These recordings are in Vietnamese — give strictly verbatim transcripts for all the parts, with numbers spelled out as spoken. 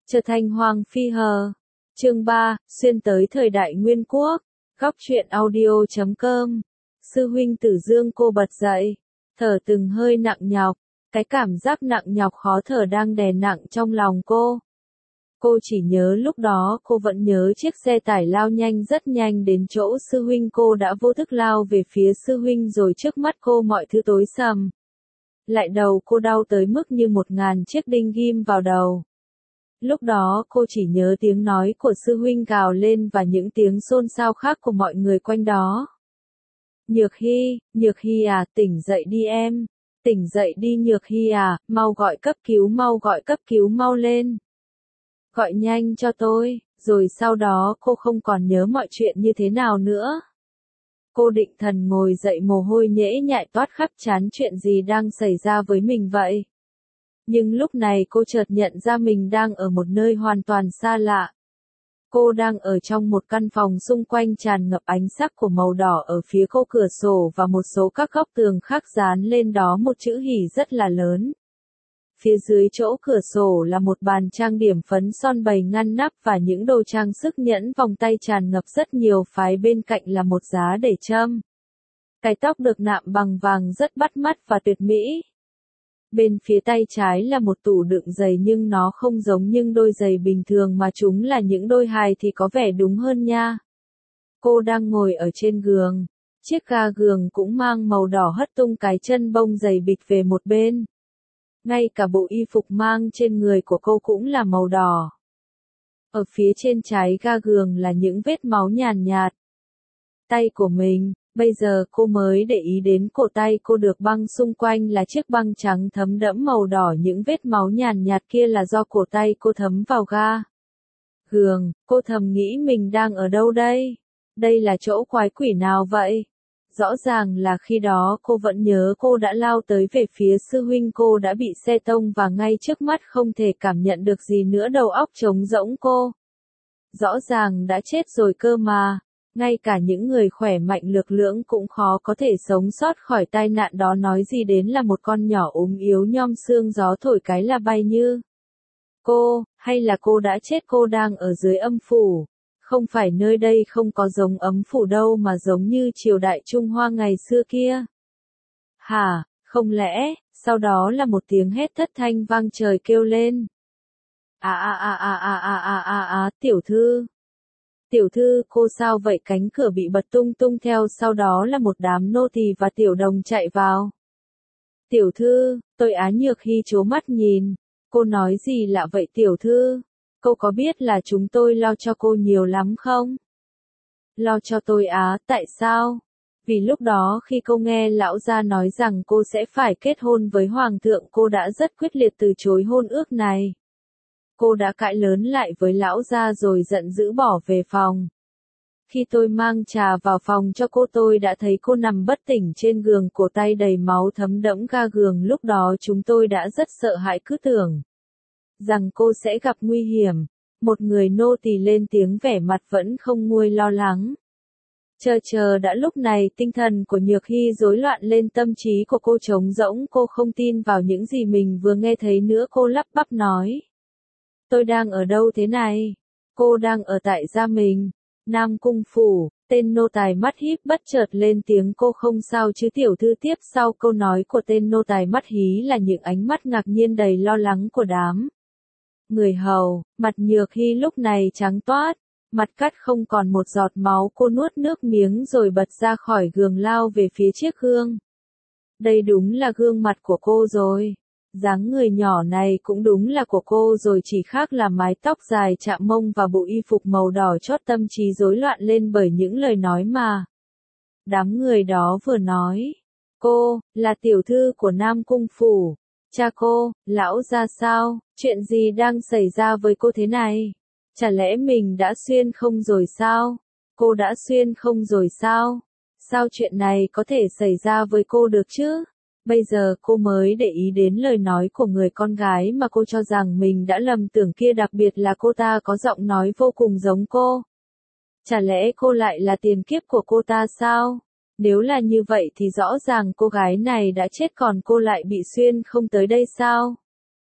Trở thành Hoàng Phi hờ. Chương ba, xuyên tới thời đại Nguyên Quốc. Góc truyện audio chấm com. Sư huynh Tử Dương cô bật dậy, thở từng hơi nặng nhọc, cái cảm giác nặng nhọc khó thở đang đè nặng trong lòng cô. Cô chỉ nhớ lúc đó cô vẫn nhớ chiếc xe tải lao nhanh rất nhanh đến chỗ sư huynh, cô đã vô thức lao về phía sư huynh rồi trước mắt cô mọi thứ tối sầm. Lại đầu cô đau tới mức như một ngàn chiếc đinh ghim vào đầu. Lúc đó cô chỉ nhớ tiếng nói của sư huynh gào lên và những tiếng xôn xao khác của mọi người quanh đó. Nhược Hy, Nhược Hy à, tỉnh dậy đi em, tỉnh dậy đi Nhược Hy à, mau gọi cấp cứu, mau gọi cấp cứu mau lên. Gọi nhanh cho tôi, rồi sau đó cô không còn nhớ mọi chuyện như thế nào nữa. Cô định thần ngồi dậy, mồ hôi nhễ nhại toát khắp trán, chuyện gì đang xảy ra với mình vậy? Nhưng lúc này cô chợt nhận ra mình đang ở một nơi hoàn toàn xa lạ. Cô đang ở trong một căn phòng xung quanh tràn ngập ánh sắc của màu đỏ, ở phía cô cửa sổ và một số các góc tường khác dán lên đó một chữ hỉ rất là lớn. Phía dưới chỗ cửa sổ là một bàn trang điểm phấn son bày ngăn nắp và những đồ trang sức nhẫn vòng tay tràn ngập rất nhiều phái, bên cạnh là một giá để châm. Cái tóc được nạm bằng vàng rất bắt mắt và tuyệt mỹ. Bên phía tay trái là một tủ đựng giày, nhưng nó không giống những đôi giày bình thường mà chúng là những đôi hài thì có vẻ đúng hơn nha. Cô đang ngồi ở trên giường, chiếc ga giường cũng mang màu đỏ hất tung cái chân bông giày bịch về một bên. Ngay cả bộ y phục mang trên người của cô cũng là màu đỏ. Ở phía trên trái ga giường là những vết máu nhàn nhạt. Tay của mình, bây giờ cô mới để ý đến cổ tay cô được băng xung quanh là chiếc băng trắng thấm đẫm màu đỏ, những vết máu nhàn nhạt kia là do cổ tay cô thấm vào ga giường. Cô thầm nghĩ mình đang ở đâu đây? Đây là chỗ quái quỷ nào vậy? Rõ ràng là khi đó cô vẫn nhớ cô đã lao tới về phía sư huynh, cô đã bị xe tông và ngay trước mắt không thể cảm nhận được gì nữa, đầu óc trống rỗng cô. Rõ ràng đã chết rồi cơ mà, ngay cả những người khỏe mạnh lực lưỡng cũng khó có thể sống sót khỏi tai nạn đó, nói gì đến là một con nhỏ ốm yếu nhom xương, gió thổi cái là bay như. Cô, hay là cô đã chết, cô đang ở dưới âm phủ. Không phải, nơi đây không có giống ấm phủ đâu mà giống như triều đại Trung Hoa ngày xưa kia. Hả, không lẽ, sau đó là một tiếng hét thất thanh vang trời kêu lên. À à à à à à à à à, tiểu thư. Tiểu thư, cô sao vậy? Cánh cửa bị bật tung tung, theo sau đó là một đám nô tỳ và tiểu đồng chạy vào. Tiểu thư, tôi Á. Nhược Hy trố mắt nhìn. Cô nói gì lạ vậy tiểu thư? Cô có biết là chúng tôi lo cho cô nhiều lắm không? Lo cho tôi á, tại sao? Vì lúc đó khi cô nghe lão gia nói rằng cô sẽ phải kết hôn với hoàng thượng, cô đã rất quyết liệt từ chối hôn ước này. Cô đã cãi lớn lại với lão gia rồi giận dữ bỏ về phòng. Khi tôi mang trà vào phòng cho cô, tôi đã thấy cô nằm bất tỉnh trên giường, cổ tay đầy máu thấm đẫm ga giường. Lúc đó chúng tôi đã rất sợ hãi, cứ tưởng rằng cô sẽ gặp nguy hiểm. Một người nô tỳ lên tiếng, vẻ mặt vẫn không nguôi lo lắng. Chờ chờ đã, lúc này tinh thần của Nhược Hy rối loạn lên, tâm trí của cô trống rỗng, cô không tin vào những gì mình vừa nghe thấy nữa, cô lắp bắp nói. Tôi đang ở đâu thế này? Cô đang ở tại gia mình, Nam Cung phủ. Tên nô tài mắt híp bất chợt lên tiếng, cô không sao chứ tiểu thư? Tiếp sau câu nói của tên nô tài mắt hí là những ánh mắt ngạc nhiên đầy lo lắng của đám người hầu. Mặt Nhược Hy lúc này trắng toát, mặt cắt không còn một giọt máu, cô nuốt nước miếng rồi bật ra khỏi giường, lao về phía chiếc gương. Đây đúng là gương mặt của cô rồi. Dáng người nhỏ này cũng đúng là của cô rồi, chỉ khác là mái tóc dài chạm mông và bộ y phục màu đỏ chót. Tâm trí rối loạn lên bởi những lời nói mà đám người đó vừa nói. Cô, là tiểu thư của Nam Cung phủ. Cha cô, lão gia sao? Chuyện gì đang xảy ra với cô thế này? Chả lẽ mình đã xuyên không rồi sao? Cô đã xuyên không rồi sao? Sao chuyện này có thể xảy ra với cô được chứ? Bây giờ cô mới để ý đến lời nói của người con gái mà cô cho rằng mình đã lầm tưởng kia, đặc biệt là cô ta có giọng nói vô cùng giống cô. Chả lẽ cô lại là tiền kiếp của cô ta sao? Nếu là như vậy thì rõ ràng cô gái này đã chết, còn cô lại bị xuyên không tới đây sao?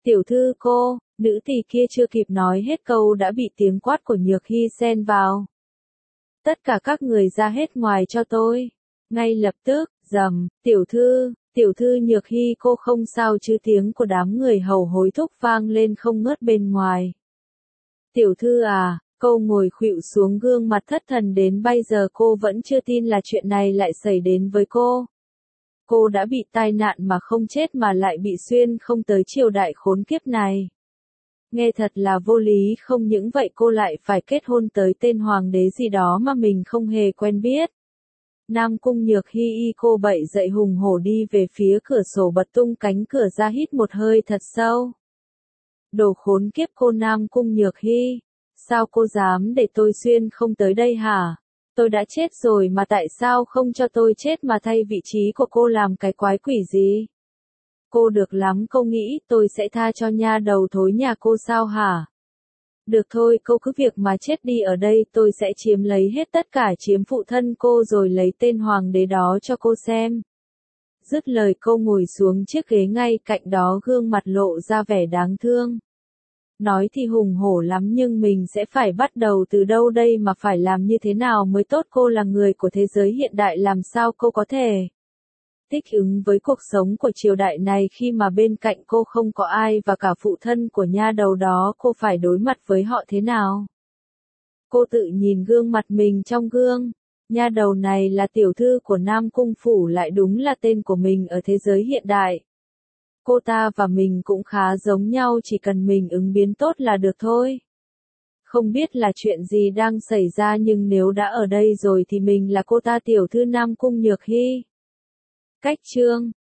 Tiểu thư cô, nữ tỳ kia chưa kịp nói hết câu đã bị tiếng quát của Nhược Hy xen vào. Tất cả các người ra hết ngoài cho tôi. Ngay lập tức, rầm, tiểu thư, tiểu thư Nhược Hy cô không sao chứ, tiếng của đám người hầu hối thúc vang lên không ngớt bên ngoài. Tiểu thư à, cô ngồi khuỵu xuống, gương mặt thất thần đến bây giờ cô vẫn chưa tin là chuyện này lại xảy đến với cô. Cô đã bị tai nạn mà không chết mà lại bị xuyên không tới triều đại khốn kiếp này. Nghe thật là vô lý, không những vậy cô lại phải kết hôn tới tên hoàng đế gì đó mà mình không hề quen biết. Nam Cung Nhược Hy y cô bậy dậy hùng hổ đi về phía cửa sổ, bật tung cánh cửa ra, hít một hơi thật sâu. Đồ khốn kiếp cô Nam Cung Nhược Hy, sao cô dám để tôi xuyên không tới đây hả? Tôi đã chết rồi mà tại sao không cho tôi chết mà thay vị trí của cô làm cái quái quỷ gì? Cô được lắm, cô nghĩ tôi sẽ tha cho nha đầu thối nhà cô sao hả? Được thôi, cô cứ việc mà chết đi ở đây, tôi sẽ chiếm lấy hết tất cả, chiếm phụ thân cô rồi lấy tên hoàng đế đó cho cô xem. Dứt lời cô ngồi xuống chiếc ghế ngay cạnh đó, gương mặt lộ ra vẻ đáng thương. Nói thì hùng hổ lắm nhưng mình sẽ phải bắt đầu từ đâu đây, mà phải làm như thế nào mới tốt? Cô là người của thế giới hiện đại, làm sao cô có thể thích ứng với cuộc sống của triều đại này khi mà bên cạnh cô không có ai, và cả phụ thân của nha đầu đó, cô phải đối mặt với họ thế nào? Cô tự nhìn gương mặt mình trong gương, nha đầu này là tiểu thư của Nam Cung Phủ, lại đúng là tên của mình ở thế giới hiện đại. Cô ta và mình cũng khá giống nhau, chỉ cần mình ứng biến tốt là được thôi. Không biết là chuyện gì đang xảy ra, nhưng nếu đã ở đây rồi thì mình là cô ta, tiểu thư Nam Cung Nhược Hy. Cách chương